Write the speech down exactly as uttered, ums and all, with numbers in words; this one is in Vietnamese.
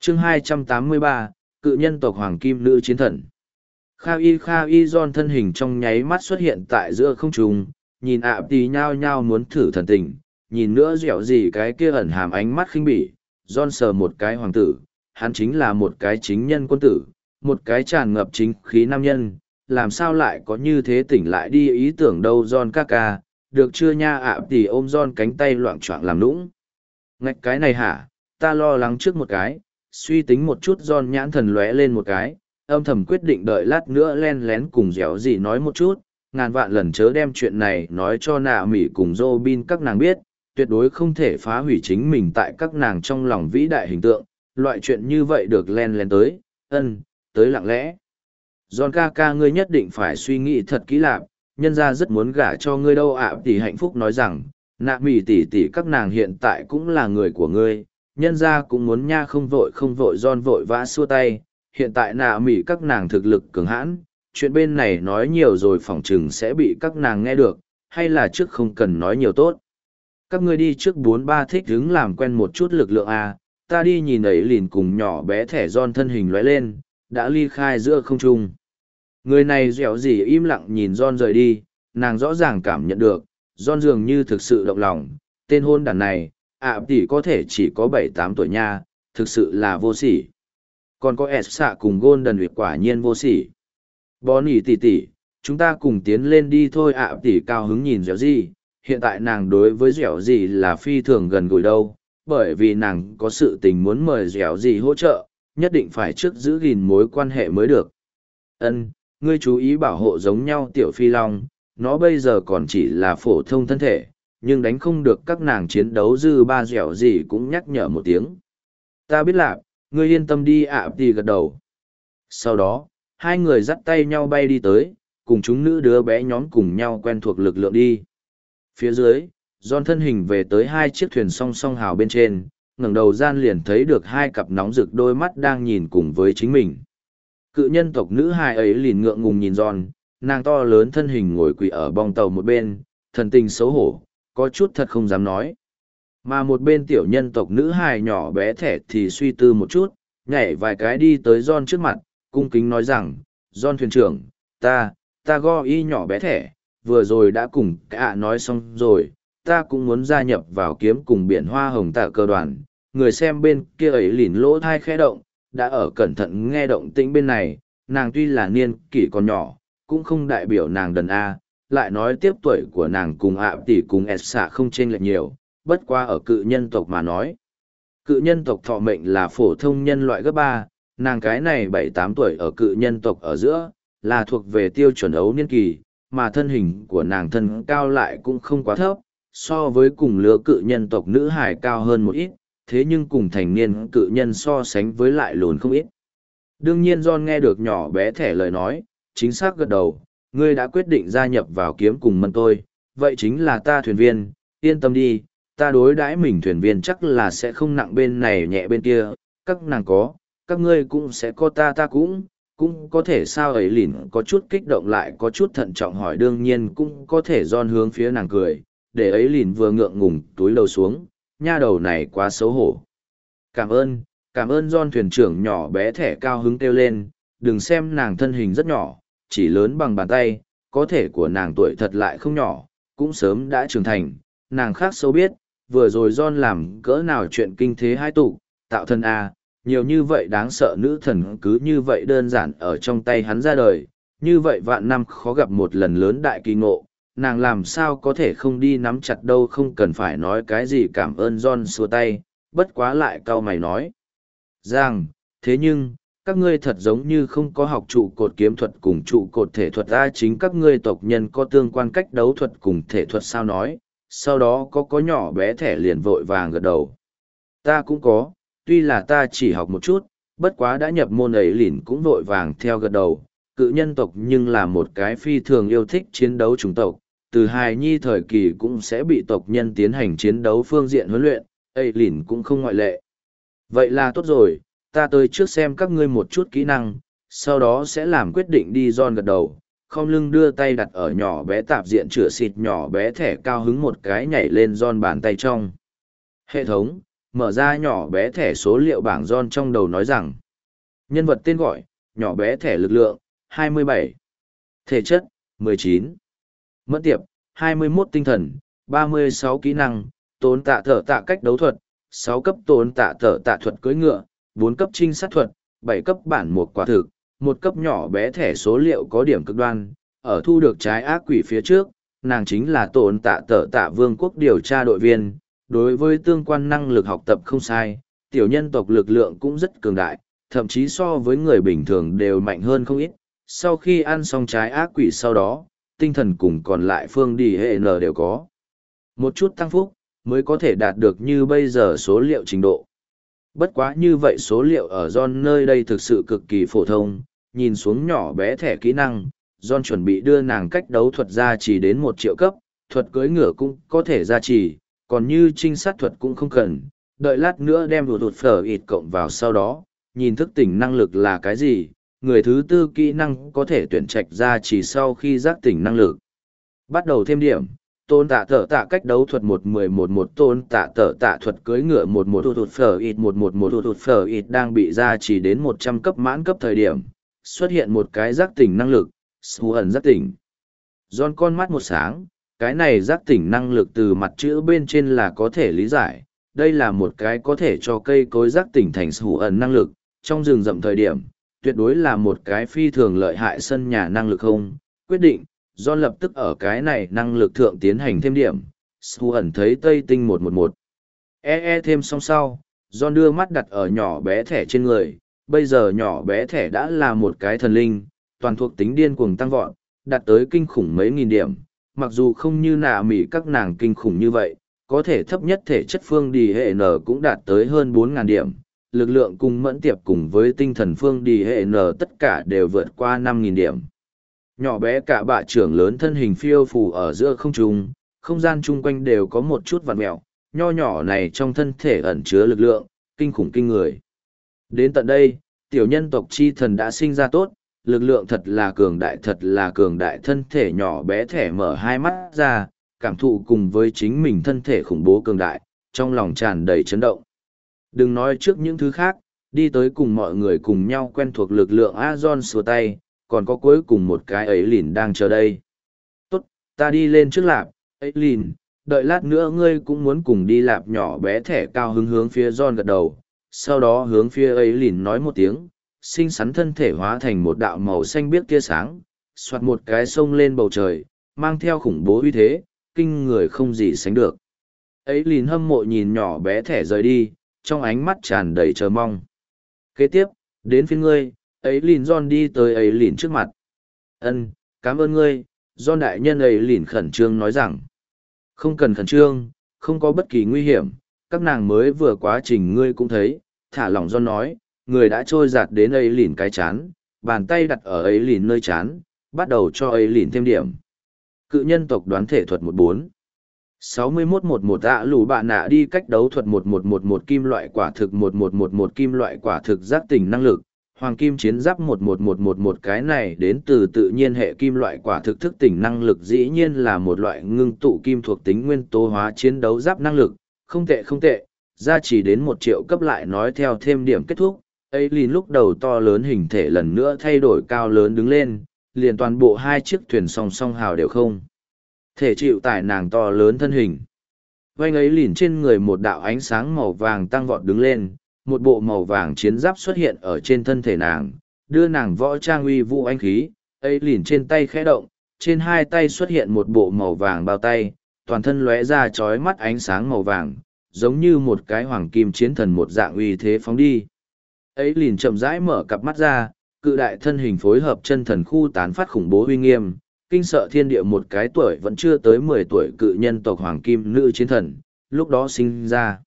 chương hai trăm tám mươi ba, cự nhân tộc Hoàng Kim Nữ Chiến Thần. Kha y Kha y John thân hình trong nháy mắt xuất hiện tại giữa không trung, nhìn ạ tì nhao nhao muốn thử thần tình, nhìn nữa dẻo gì cái kia ẩn hàm ánh mắt khinh bỉ. John sờ một cái hoàng tử, hắn chính là một cái chính nhân quân tử, một cái tràn ngập chính khí nam nhân, làm sao lại có như thế tỉnh lại đi ý tưởng đâu John ca ca, được chưa nha ạ tì ôm John cánh tay loạng choạng làm nũng. Ngạch cái này hả, ta lo lắng trước một cái, suy tính một chút John nhãn thần lóe lên một cái, âm thầm quyết định đợi lát nữa len lén cùng dẻo gì nói một chút, ngàn vạn lần chớ đem chuyện này nói cho nạ mỉ cùng Robin các nàng biết, tuyệt đối không thể phá hủy chính mình tại các nàng trong lòng vĩ đại hình tượng, loại chuyện như vậy được len lén tới, ân, tới lặng lẽ. John ca ca ngươi nhất định phải suy nghĩ thật kỹ lạc, nhân ra rất muốn gả cho ngươi đâu ạ tỷ hạnh phúc nói rằng, nạ mỉ tỷ tỷ các nàng hiện tại cũng là người của ngươi, nhân ra cũng muốn nha không vội không vội John vội vã xua tay, hiện tại nạ mỉ các nàng thực lực cường hãn, chuyện bên này nói nhiều rồi phỏng chừng sẽ bị các nàng nghe được, hay là trước không cần nói nhiều tốt. Các ngươi đi trước bốn ba thích đứng làm quen một chút lực lượng A, ta đi nhìn ấy liền cùng nhỏ bé thẻ John thân hình lóe lên, đã ly khai giữa không trung. Người này dẻo gì im lặng nhìn John rời đi, nàng rõ ràng cảm nhận được, John dường như thực sự động lòng, tên hôn đàn này, ạ tỷ có thể chỉ có bảy tám tuổi nha, thực sự là vô sỉ. Còn có S xạ cùng Golden Nguyệt quả nhiên vô sỉ. Bonnie tỷ tỷ, chúng ta cùng tiến lên đi thôi ạ tỷ cao hứng nhìn dẻo gì, hiện tại nàng đối với dẻo gì là phi thường gần gũi đâu, bởi vì nàng có sự tình muốn mời dẻo gì hỗ trợ, nhất định phải trước giữ gìn mối quan hệ mới được. Ân, ngươi chú ý bảo hộ giống nhau tiểu phi long, nó bây giờ còn chỉ là phổ thông thân thể, nhưng đánh không được các nàng chiến đấu dư ba dẻo gì cũng nhắc nhở một tiếng. Ta biết lạc, ngươi yên tâm đi ạ tỷ gật đầu. Sau đó, hai người dắt tay nhau bay đi tới, cùng chúng nữ đứa bé nhóm cùng nhau quen thuộc lực lượng đi. Phía dưới, John thân hình về tới hai chiếc thuyền song song hào bên trên, ngẩng đầu gian liền thấy được hai cặp nóng rực đôi mắt đang nhìn cùng với chính mình. Cự nhân tộc nữ hài ấy liền ngượng ngùng nhìn John, nàng to lớn thân hình ngồi quỳ ở bong tàu một bên, thần tình xấu hổ, có chút thật không dám nói. Mà một bên tiểu nhân tộc nữ hài nhỏ bé thẻ thì suy tư một chút, nhảy vài cái đi tới John trước mặt, cung kính nói rằng, John thuyền trưởng, ta, ta go y nhỏ bé thẻ, vừa rồi đã cùng cả nói xong rồi, ta cũng muốn gia nhập vào kiếm cùng biển hoa hồng tạ cơ đoàn, người xem bên kia ấy lìn lỗ thai khẽ động, đã ở cẩn thận nghe động tĩnh bên này, nàng tuy là niên kỷ còn nhỏ, cũng không đại biểu nàng đần A, lại nói tiếp tuổi của nàng cùng ạ tỷ cùng S xạ không chênh lệch nhiều, bất qua ở cự nhân tộc mà nói. Cự nhân tộc thọ mệnh là phổ thông nhân loại gấp ba, nàng cái này bảy tám tuổi ở cự nhân tộc ở giữa, là thuộc về tiêu chuẩn ấu niên kỳ, mà thân hình của nàng thân cao lại cũng không quá thấp, so với cùng lứa cự nhân tộc nữ hải cao hơn một ít, thế nhưng cùng thành niên cự nhân so sánh với lại lùn không ít. Đương nhiên John nghe được nhỏ bé thẻ lời nói, chính xác gật đầu, ngươi đã quyết định gia nhập vào kiếm cùng mân tôi, vậy chính là ta thuyền viên, yên tâm đi, ta đối đãi mình thuyền viên chắc là sẽ không nặng bên này nhẹ bên kia, các nàng có, các ngươi cũng sẽ có ta ta cũng, cũng có thể sao ấy lìn có chút kích động lại có chút thận trọng hỏi đương nhiên cũng có thể John hướng phía nàng cười, để ấy lìn vừa ngượng ngùng túi lầu xuống, nha đầu này quá xấu hổ. Cảm ơn, cảm ơn John thuyền trưởng nhỏ bé thẻ cao hứng kêu lên, đừng xem nàng thân hình rất nhỏ, chỉ lớn bằng bàn tay, có thể của nàng tuổi thật lại không nhỏ, cũng sớm đã trưởng thành, nàng khác xấu biết, vừa rồi John làm cỡ nào chuyện kinh thế hai tụ, tạo thân A, nhiều như vậy đáng sợ nữ thần cứ như vậy đơn giản ở trong tay hắn ra đời, như vậy vạn năm khó gặp một lần lớn đại kỳ ngộ, nàng làm sao có thể không đi nắm chặt đâu không cần phải nói cái gì cảm ơn John xua tay, bất quá lại cau mày nói. Rằng, thế nhưng, các ngươi thật giống như không có học trụ cột kiếm thuật cùng trụ cột thể thuật ra chính các ngươi tộc nhân có tương quan cách đấu thuật cùng thể thuật sao nói, sau đó có có nhỏ bé thẻ liền vội vàng gật đầu. Ta cũng có, tuy là ta chỉ học một chút, bất quá đã nhập môn ấy lìn cũng vội vàng theo gật đầu, cự nhân tộc nhưng là một cái phi thường yêu thích chiến đấu chủng tộc, từ hài nhi thời kỳ cũng sẽ bị tộc nhân tiến hành chiến đấu phương diện huấn luyện, ấy lìn cũng không ngoại lệ. Vậy là tốt rồi, ta tới trước xem các ngươi một chút kỹ năng, sau đó sẽ làm quyết định đi John gật đầu, không lưng đưa tay đặt ở nhỏ bé tạp diện chữa xịt nhỏ bé thẻ cao hứng một cái nhảy lên John bàn tay trong. Hệ thống, mở ra nhỏ bé thẻ số liệu bảng John trong đầu nói rằng. Nhân vật tên gọi, nhỏ bé thẻ lực lượng, hai mươi bảy. Thể chất, mười chín. Mẫn tiệp, hai mươi mốt tinh thần, ba mươi sáu kỹ năng, tốn tạ thở tạ cách đấu thuật, sáu cấp tốn tạ thở tạ thuật cưỡi ngựa, bốn cấp trinh sát thuật, bảy cấp bản một quả thực, một cấp nhỏ bé thẻ số liệu có điểm cực đoan, ở thu được trái ác quỷ phía trước, nàng chính là tổn tạ tở tạ vương quốc điều tra đội viên, đối với tương quan năng lực học tập không sai, tiểu nhân tộc lực lượng cũng rất cường đại, thậm chí so với người bình thường đều mạnh hơn không ít. Sau khi ăn xong trái ác quỷ sau đó, tinh thần cùng còn lại phương đi hệ n đều có một chút tăng phúc, mới có thể đạt được như bây giờ số liệu trình độ. Bất quá như vậy số liệu ở John nơi đây thực sự cực kỳ phổ thông, nhìn xuống nhỏ bé thẻ kỹ năng, John chuẩn bị đưa nàng cách đấu thuật ra chỉ đến một triệu cấp, thuật cưỡi ngựa cũng có thể ra chỉ, còn như trinh sát thuật cũng không cần, đợi lát nữa đem vụt phở ít cộng vào sau đó, nhìn thức tỉnh năng lực là cái gì, người thứ tư kỹ năng có thể tuyển trạch ra chỉ sau khi giác tỉnh năng lực. Bắt đầu thêm điểm, tôn tạ tở tạ cách đấu thuật một mười một một tôn tạ tở tạ thuật cưỡi ngựa một một tụt phở ít một một một tụt phở ít đang bị ra chỉ đến một trăm cấp mãn cấp thời điểm, xuất hiện một cái giác tỉnh năng lực, Shu ẩn giác tỉnh. John con mắt một sáng, cái này giác tỉnh năng lực từ mặt chữ bên trên là có thể lý giải, đây là một cái có thể cho cây cối giác tỉnh thành Shu ẩn năng lực, trong rừng rậm thời điểm, tuyệt đối là một cái phi thường lợi hại sân nhà năng lực không, quyết định, John lập tức ở cái này năng lực thượng tiến hành thêm điểm, Shu ẩn thấy Tây Tinh một một một. E e thêm xong sau, John đưa mắt đặt ở nhỏ bé thẻ trên người, bây giờ nhỏ bé thẻ đã là một cái thần linh, toàn thuộc tính điên cuồng tăng vọt, đạt tới kinh khủng mấy nghìn điểm, mặc dù không như nạ mỉ các nàng kinh khủng như vậy, có thể thấp nhất thể chất phương đi hệ n cũng đạt tới hơn bốn nghìn điểm, lực lượng cùng mẫn tiệp cùng với tinh thần phương đi hệ n tất cả đều vượt qua năm nghìn điểm. Nhỏ bé cả bạ trưởng lớn thân hình phiêu phù ở giữa không trung, không gian chung quanh đều có một chút vặn mẹo, nho nhỏ này trong thân thể ẩn chứa lực lượng, kinh khủng kinh người. Đến tận đây, tiểu nhân tộc chi thần đã sinh ra tốt, lực lượng thật là cường đại thật là cường đại thân thể nhỏ bé thẻ mở hai mắt ra, cảm thụ cùng với chính mình thân thể khủng bố cường đại, trong lòng tràn đầy chấn động. Đừng nói trước những thứ khác, đi tới cùng mọi người cùng nhau quen thuộc lực lượng Azon xua tay, còn có cuối cùng một cái ấy lìn đang chờ đây. Tốt, ta đi lên trước lạp, ấy lìn, đợi lát nữa ngươi cũng muốn cùng đi lạp nhỏ bé thẻ cao hứng hướng phía John gật đầu, sau đó hướng phía ấy lìn nói một tiếng, xinh xắn thân thể hóa thành một đạo màu xanh biếc tia sáng, xoạt một cái sông lên bầu trời, mang theo khủng bố uy thế, kinh người không gì sánh được. Ấy lìn hâm mộ nhìn nhỏ bé thẻ rời đi, trong ánh mắt tràn đầy chờ mong. Kế tiếp, đến phiên ngươi, ấy lìn John đi tới ấy lìn trước mặt. Ân, cảm ơn ngươi, John đại nhân ấy lìn khẩn trương nói rằng. Không cần khẩn trương, không có bất kỳ nguy hiểm, các nàng mới vừa quá trình ngươi cũng thấy, thả lỏng John nói, người đã trôi giạt đến ấy lìn cái chán, bàn tay đặt ở ấy lìn nơi chán, bắt đầu cho ấy lìn thêm điểm. Cự nhân tộc đoán thể thuật một bốn. sáu mươi mốt một một ạ lù bạn nạ đi cách đấu thuật một một một một kim loại quả thực một một một một kim loại quả thực giác tỉnh năng lực, hoàng kim chiến giáp một một một một một cái này đến từ tự nhiên hệ kim loại quả thực thức tỉnh năng lực dĩ nhiên là một loại ngưng tụ kim thuộc tính nguyên tố hóa chiến đấu giáp năng lực, không tệ không tệ, ra chỉ đến một triệu cấp lại nói theo thêm điểm kết thúc. Aileen lúc đầu to lớn hình thể lần nữa thay đổi cao lớn đứng lên, liền toàn bộ hai chiếc thuyền song song hào đều không thể chịu tải nàng to lớn thân hình. Vành ấy lìn trên người một đạo ánh sáng màu vàng tăng vọt đứng lên, một bộ màu vàng chiến giáp xuất hiện ở trên thân thể nàng, đưa nàng võ trang uy vũ anh khí. Ấy lìn trên tay khẽ động, trên hai tay xuất hiện một bộ màu vàng bao tay, toàn thân lóe ra chói mắt ánh sáng màu vàng, giống như một cái hoàng kim chiến thần một dạng uy thế phóng đi. Ấy lìn chậm rãi mở cặp mắt ra, cự đại thân hình phối hợp chân thần khu tán phát khủng bố uy nghiêm, kinh sợ thiên địa một cái tuổi vẫn chưa tới mười tuổi cự nhân tộc hoàng kim nữ chiến thần, lúc đó sinh ra.